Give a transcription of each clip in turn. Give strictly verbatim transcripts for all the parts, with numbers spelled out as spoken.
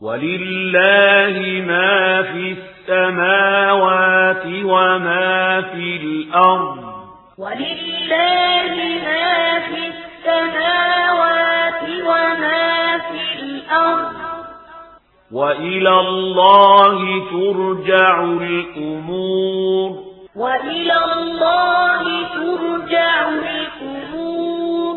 ولله ما في السماوات وما في الأرض ولله ما في السماوات وما في الأرض وإلى الله ترجع الأمور وإلى الله ترجع الأمور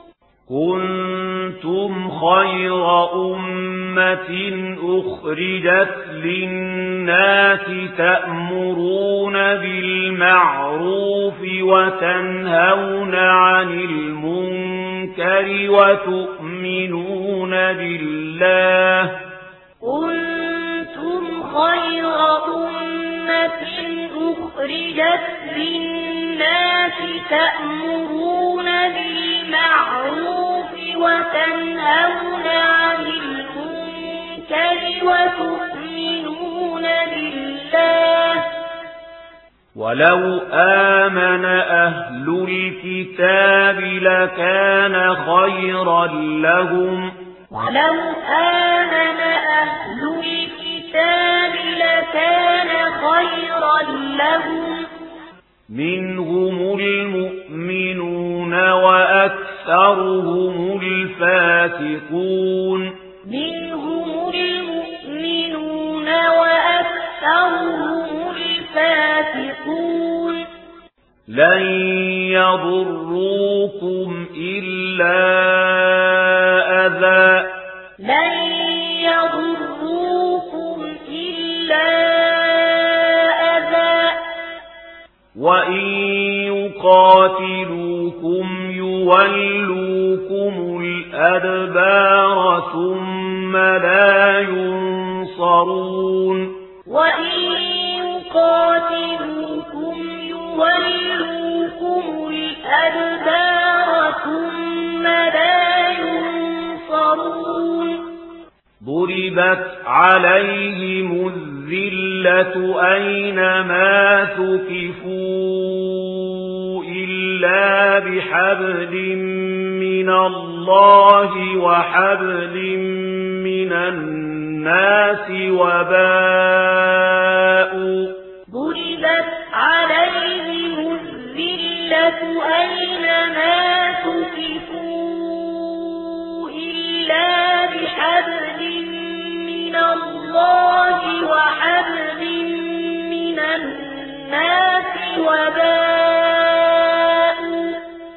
كنتم خير أمة أخرجت للناس تأمرون بالمعروف وتنهون عن المنكر وتؤمنون بالله كنتم خير أمة أخرجت للناس تأمرون بالمعروف وتنهون عن المنكر وتؤمنون بالله ولو آمن أهل الكتاب لكان خيرا لهم ولو آمن أهل الكتاب لكان خيرا لهم منهم المؤمنون وأكثرهم الفاسقون منهم المؤمنون وأكثرهم الفاسقون لن يضروكم إلا أذى لن يضروكم إلا أذى وإن يقاتلوكم يولوكم الأدبار ثم لا ينصرون وإن يقاتلوكم يولوكم الأدبار ثم لا ينصرون ضربت عليهم الذلة أينما ثقفوا إلا بحبل من الله وحبل من الناس وباءوا ضربت عليهم الذلة أينما ثقفوا إلا بحبل من الله وحبل من الناس وباءوا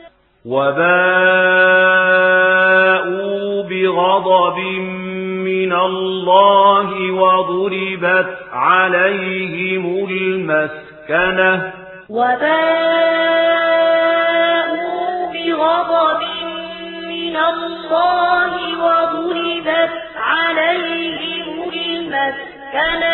وباءوا بغضب من الله وضربت عليهم المسكنة وباءوا بغضب من الله وضربت عليهم المسكنة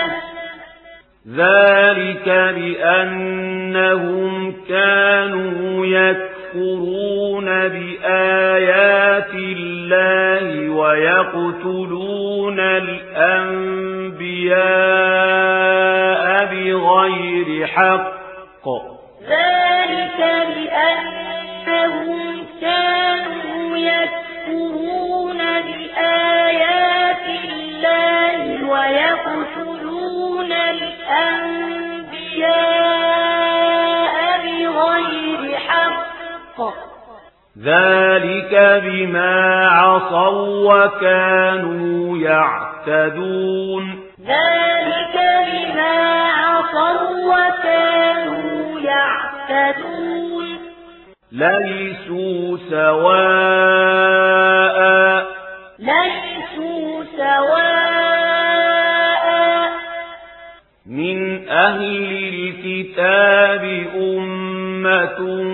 ذلك بأنهم كانوا يكفرون بآيات الله ويقتلون الأنبياء بغير حق ذلك بأنهم كانوا يكفرون بآيات الله ويقتلون الأنبياء بغير حق ذلك بما عصوا وكانوا يعتدون ذلك بما عصوا وكانوا يعتدون ليسوا سواء ليسوا سواء من أهل الكتاب أمة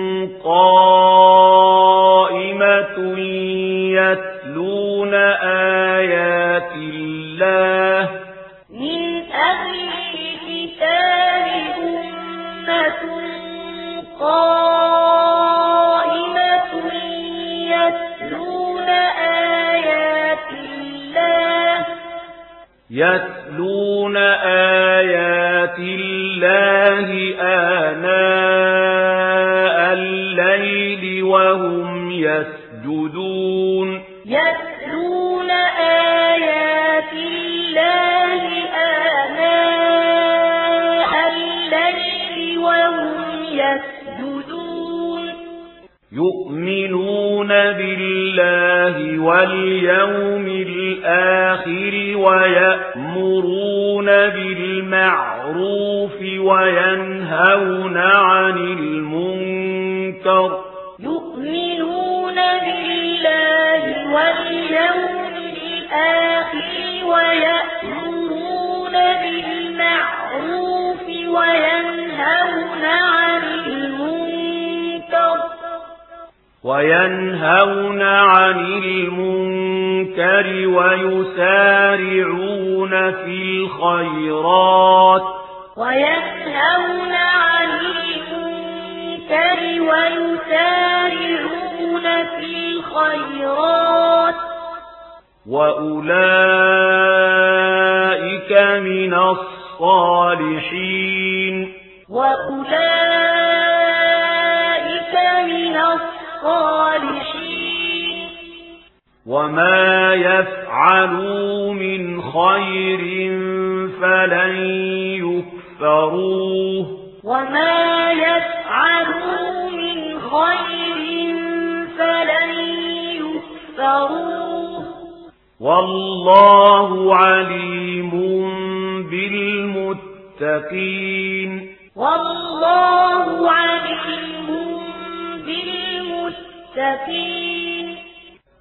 قائمة يتلون آيات الله من أهل الكتاب أمة قائمة يتلون آيات الله يتلون آيات الله آناء الليل وهم يسجدون يتلون آيات الله واليوم الآخر ويأمرون بالمعروف وينهون عن المنكر يؤمنون بالله واليوم الآخر ويأمرون بالمعروف وينهون عن المنكر وينهون عن المنكر ويسارعون في الخيرات وينهون عن المنكر ويسارعون في الخيرات وأولئك من الصالحين وأولئك من الصالحين وما يفعلوا من خير فلن يكفروه وما يفعلوا من خير فلن يكفروه والله عليم بالمتقين والله عليم بالمتقين